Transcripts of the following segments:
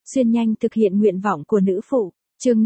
xuyên nhanh thực hiện nguyện vọng của nữ phụ. Chương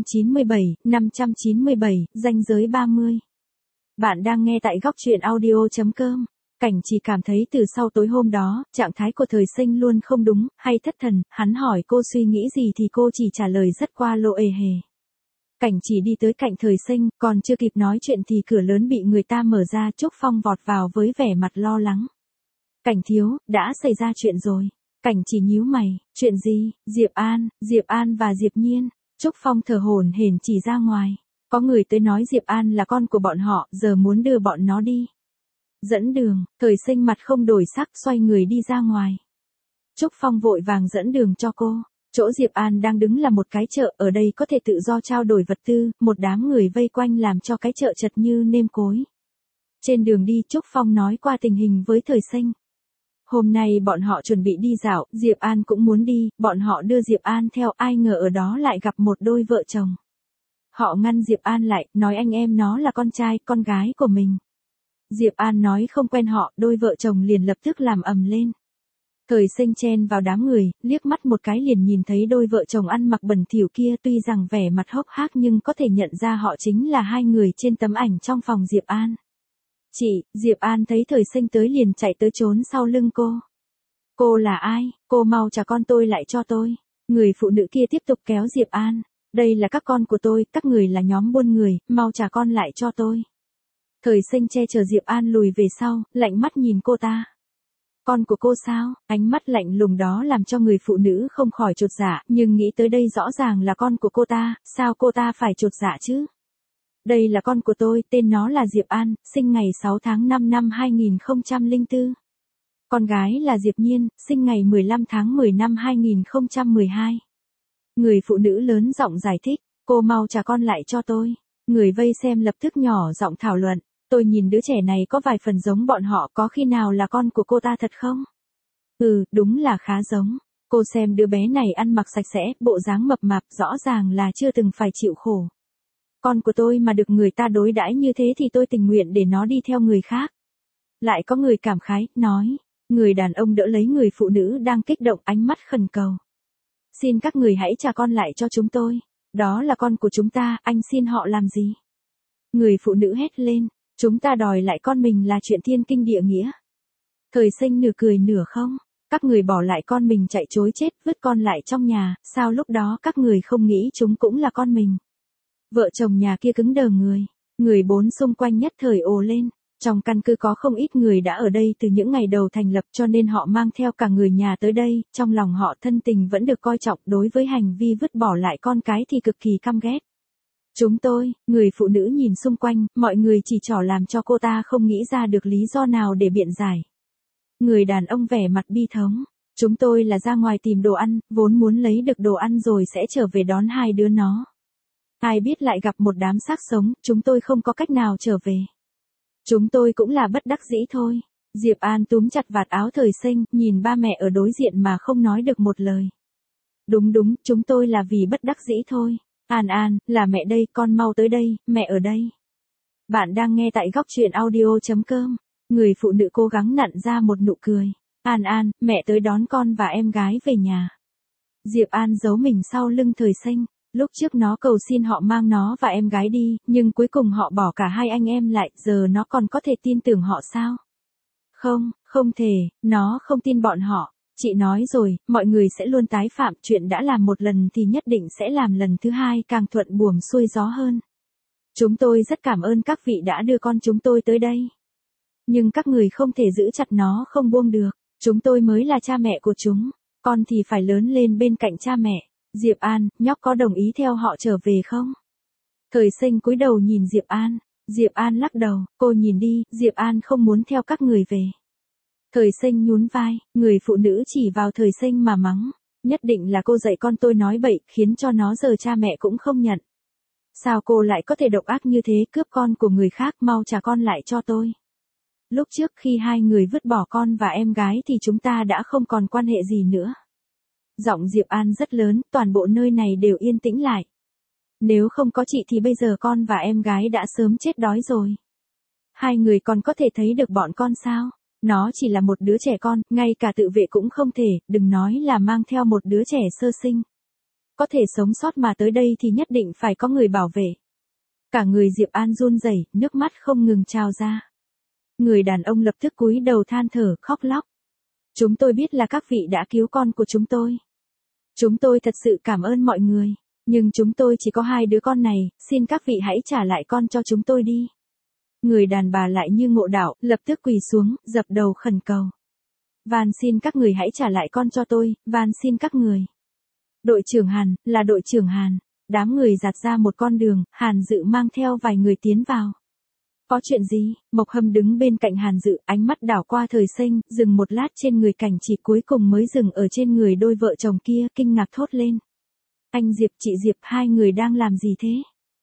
597, ranh giới 30. Bạn đang nghe tại góc truyện audio.com. Cảnh chỉ cảm thấy từ sau tối hôm đó, trạng thái của Thời Sinh luôn không đúng, hay thất thần, hắn hỏi cô suy nghĩ gì thì cô chỉ trả lời rất qua lộ ề hề. Cảnh chỉ đi tới cạnh Thời Sinh, còn chưa kịp nói chuyện thì cửa lớn bị người ta mở ra, Trúc Phong vọt vào với vẻ mặt lo lắng. Cảnh thiếu, đã xảy ra chuyện rồi. Cảnh chỉ nhíu mày, chuyện gì? Diệp An và Diệp Nhiên. Trúc Phong thở hổn hển chỉ ra ngoài. Có người tới nói Diệp An là con của bọn họ, giờ muốn đưa bọn nó đi. Dẫn đường, Thời Sinh mặt không đổi sắc xoay người đi ra ngoài. Trúc Phong vội vàng dẫn đường cho cô. Chỗ Diệp An đang đứng là một cái chợ, ở đây có thể tự do trao đổi vật tư, một đám người vây quanh làm cho cái chợ chật như nêm cối. Trên đường đi Trúc Phong nói qua tình hình với Thời Sinh. Hôm nay bọn họ chuẩn bị đi dạo, Diệp An cũng muốn đi, bọn họ đưa Diệp An theo, ai ngờ ở đó lại gặp một đôi vợ chồng. Họ ngăn Diệp An lại, nói anh em nó là con trai, con gái của mình. Diệp An nói không quen họ, đôi vợ chồng liền lập tức làm ầm lên. Thời Sinh chen vào đám người, liếc mắt một cái liền nhìn thấy đôi vợ chồng ăn mặc bẩn thỉu kia, tuy rằng vẻ mặt hốc hác nhưng có thể nhận ra họ chính là hai người trên tấm ảnh trong phòng Diệp An. Chị, Diệp An thấy Thời Sinh tới liền chạy tới trốn sau lưng cô. Cô là ai? Cô mau trả con tôi lại cho tôi. Người phụ nữ kia tiếp tục kéo Diệp An. Đây là các con của tôi, các người là nhóm buôn người, mau trả con lại cho tôi. Thời Sinh che chở Diệp An lùi về sau, lạnh mắt nhìn cô ta. Con của cô sao? Ánh mắt lạnh lùng đó làm cho người phụ nữ không khỏi chột dạ, nhưng nghĩ tới đây rõ ràng là con của cô ta, sao cô ta phải chột dạ chứ? Đây là con của tôi, tên nó là Diệp An, sinh ngày 6 tháng 5 năm 2004. Con gái là Diệp Nhiên, sinh ngày 15 tháng 10 năm 2012. Người phụ nữ lớn giọng giải thích, cô mau trả con lại cho tôi. Người vây xem lập tức nhỏ giọng thảo luận, tôi nhìn đứa trẻ này có vài phần giống bọn họ, có khi nào là con của cô ta thật không? Ừ, đúng là khá giống. Cô xem đứa bé này ăn mặc sạch sẽ, bộ dáng mập mạp, rõ ràng là chưa từng phải chịu khổ. Con của tôi mà được người ta đối đãi như thế thì tôi tình nguyện để nó đi theo người khác. Lại có người cảm khái, nói. Người đàn ông đỡ lấy người phụ nữ đang kích động, ánh mắt khẩn cầu. Xin các người hãy trả con lại cho chúng tôi. Đó là con của chúng ta, anh xin họ làm gì? Người phụ nữ hét lên. Chúng ta đòi lại con mình là chuyện thiên kinh địa nghĩa. Thời Sinh nửa cười nửa không. Các người bỏ lại con mình chạy trối chết, vứt con lại trong nhà, sao lúc đó các người không nghĩ chúng cũng là con mình? Vợ chồng nhà kia cứng đờ người. Người bốn xung quanh nhất thời ồ lên. Trong căn cứ có không ít người đã ở đây từ những ngày đầu thành lập cho nên họ mang theo cả người nhà tới đây, trong lòng họ thân tình vẫn được coi trọng, đối với hành vi vứt bỏ lại con cái thì cực kỳ căm ghét. Chúng tôi, người phụ nữ nhìn xung quanh, mọi người chỉ trỏ làm cho cô ta không nghĩ ra được lý do nào để biện giải. Người đàn ông vẻ mặt bi thống. Chúng tôi là ra ngoài tìm đồ ăn, vốn muốn lấy được đồ ăn rồi sẽ trở về đón hai đứa nó. Ai biết lại gặp một đám xác sống, chúng tôi không có cách nào trở về. Chúng tôi cũng là bất đắc dĩ thôi. Diệp An túm chặt vạt áo Thời Sinh, nhìn ba mẹ ở đối diện mà không nói được một lời. Đúng, chúng tôi là vì bất đắc dĩ thôi. An, là mẹ đây, con mau tới đây, mẹ ở đây. Bạn đang nghe tại góc truyện audio.com. Người phụ nữ cố gắng nặn ra một nụ cười. An, mẹ tới đón con và em gái về nhà. Diệp An giấu mình sau lưng Thời Sinh. Lúc trước nó cầu xin họ mang nó và em gái đi, nhưng cuối cùng họ bỏ cả hai anh em lại, giờ nó còn có thể tin tưởng họ sao? Không thể, nó không tin bọn họ. Chị nói rồi, mọi người sẽ luôn tái phạm, chuyện đã làm một lần thì nhất định sẽ làm lần thứ hai, càng thuận buồm xuôi gió hơn. Chúng tôi rất cảm ơn các vị đã đưa con chúng tôi tới đây. Nhưng các người không thể giữ chặt nó không buông được, chúng tôi mới là cha mẹ của chúng, con thì phải lớn lên bên cạnh cha mẹ. Diệp An, nhóc có đồng ý theo họ trở về không? Thời Sinh cúi đầu nhìn Diệp An. Diệp An lắc đầu, cô nhìn đi, Diệp An không muốn theo các người về. Thời Sinh nhún vai, người phụ nữ chỉ vào Thời Sinh mà mắng. Nhất định là cô dạy con tôi nói bậy, khiến cho nó giờ cha mẹ cũng không nhận. Sao cô lại có thể độc ác như thế, cướp con của người khác, mau trả con lại cho tôi. Lúc trước khi hai người vứt bỏ con và em gái thì chúng ta đã không còn quan hệ gì nữa. Giọng Diệp An rất lớn, toàn bộ nơi này đều yên tĩnh lại. Nếu không có chị thì bây giờ con và em gái đã sớm chết đói rồi. Hai người còn có thể thấy được bọn con sao? Nó chỉ là một đứa trẻ con, ngay cả tự vệ cũng không thể, đừng nói là mang theo một đứa trẻ sơ sinh. Có thể sống sót mà tới đây thì nhất định phải có người bảo vệ. Cả người Diệp An run rẩy, nước mắt không ngừng trào ra. Người đàn ông lập tức cúi đầu than thở, khóc lóc. Chúng tôi biết là các vị đã cứu con của chúng tôi. Chúng tôi thật sự cảm ơn mọi người. Nhưng chúng tôi chỉ có 2 đứa con này, xin các vị hãy trả lại con cho chúng tôi đi. Người đàn bà lại như ngộ đạo, lập tức quỳ xuống, dập đầu khẩn cầu. Van xin các người hãy trả lại con cho tôi, van xin các người. Đội trưởng Hàn, là đội trưởng Hàn. Đám người giạt ra một con đường, Hàn Dự mang theo vài người tiến vào. Có chuyện gì? Mộc Hâm đứng bên cạnh Hàn Dự, ánh mắt đảo qua Thời Sinh, dừng một lát trên người Cảnh Chỉ, cuối cùng mới dừng ở trên người đôi vợ chồng kia, kinh ngạc thốt lên. Anh Diệp, chị Diệp, 2 người đang làm gì thế?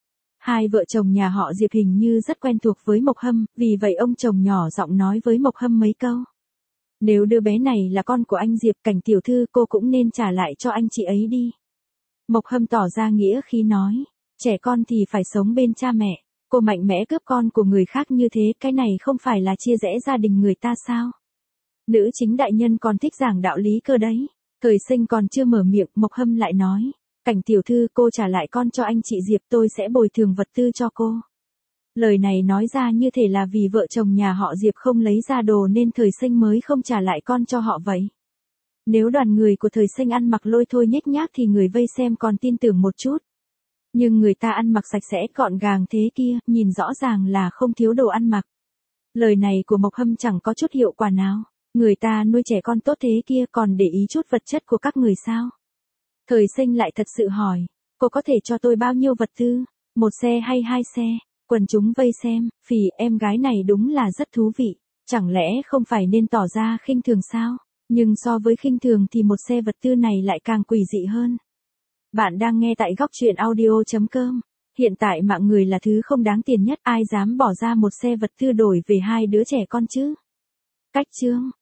2 vợ chồng nhà họ Diệp hình như rất quen thuộc với Mộc Hâm, vì vậy ông chồng nhỏ giọng nói với Mộc Hâm mấy câu. Nếu đứa bé này là con của anh Diệp, Cảnh tiểu thư, cô cũng nên trả lại cho anh chị ấy đi. Mộc Hâm tỏ ra nghĩa khí nói, trẻ con thì phải sống bên cha mẹ, cô mạnh mẽ cướp con của người khác như thế, cái này không phải là chia rẽ gia đình người ta sao? Nữ chính đại nhân còn thích giảng đạo lý cơ đấy. Thời Sinh còn chưa mở miệng, Mộc Hâm lại nói, Cảnh tiểu thư, cô trả lại con cho anh chị Diệp, tôi sẽ bồi thường vật tư cho cô. Lời này nói ra như thể là vì vợ chồng nhà họ Diệp không lấy ra đồ nên Thời Sinh mới không trả lại con cho họ vậy. Nếu đoàn người của Thời Sinh ăn mặc lôi thôi nhếch nhác thì người vây xem còn tin tưởng một chút. Nhưng người ta ăn mặc sạch sẽ gọn gàng thế kia, nhìn rõ ràng là không thiếu đồ ăn mặc. Lời này của Mộc Hâm chẳng có chút hiệu quả nào. Người ta nuôi trẻ con tốt thế kia còn để ý chút vật chất của các người sao? Thời Sinh lại thật sự hỏi, cô có thể cho tôi bao nhiêu vật tư? 1 xe hay 2 xe? Quần chúng vây xem, phì, em gái này đúng là rất thú vị. Chẳng lẽ không phải nên tỏ ra khinh thường sao? Nhưng so với khinh thường thì 1 xe vật tư này lại càng quỷ dị hơn. Bạn đang nghe tại góc truyện audio.com. Hiện tại mạng người là thứ không đáng tiền nhất, ai dám bỏ ra 1 xe vật tư đổi về 2 đứa trẻ con chứ? Cách chương.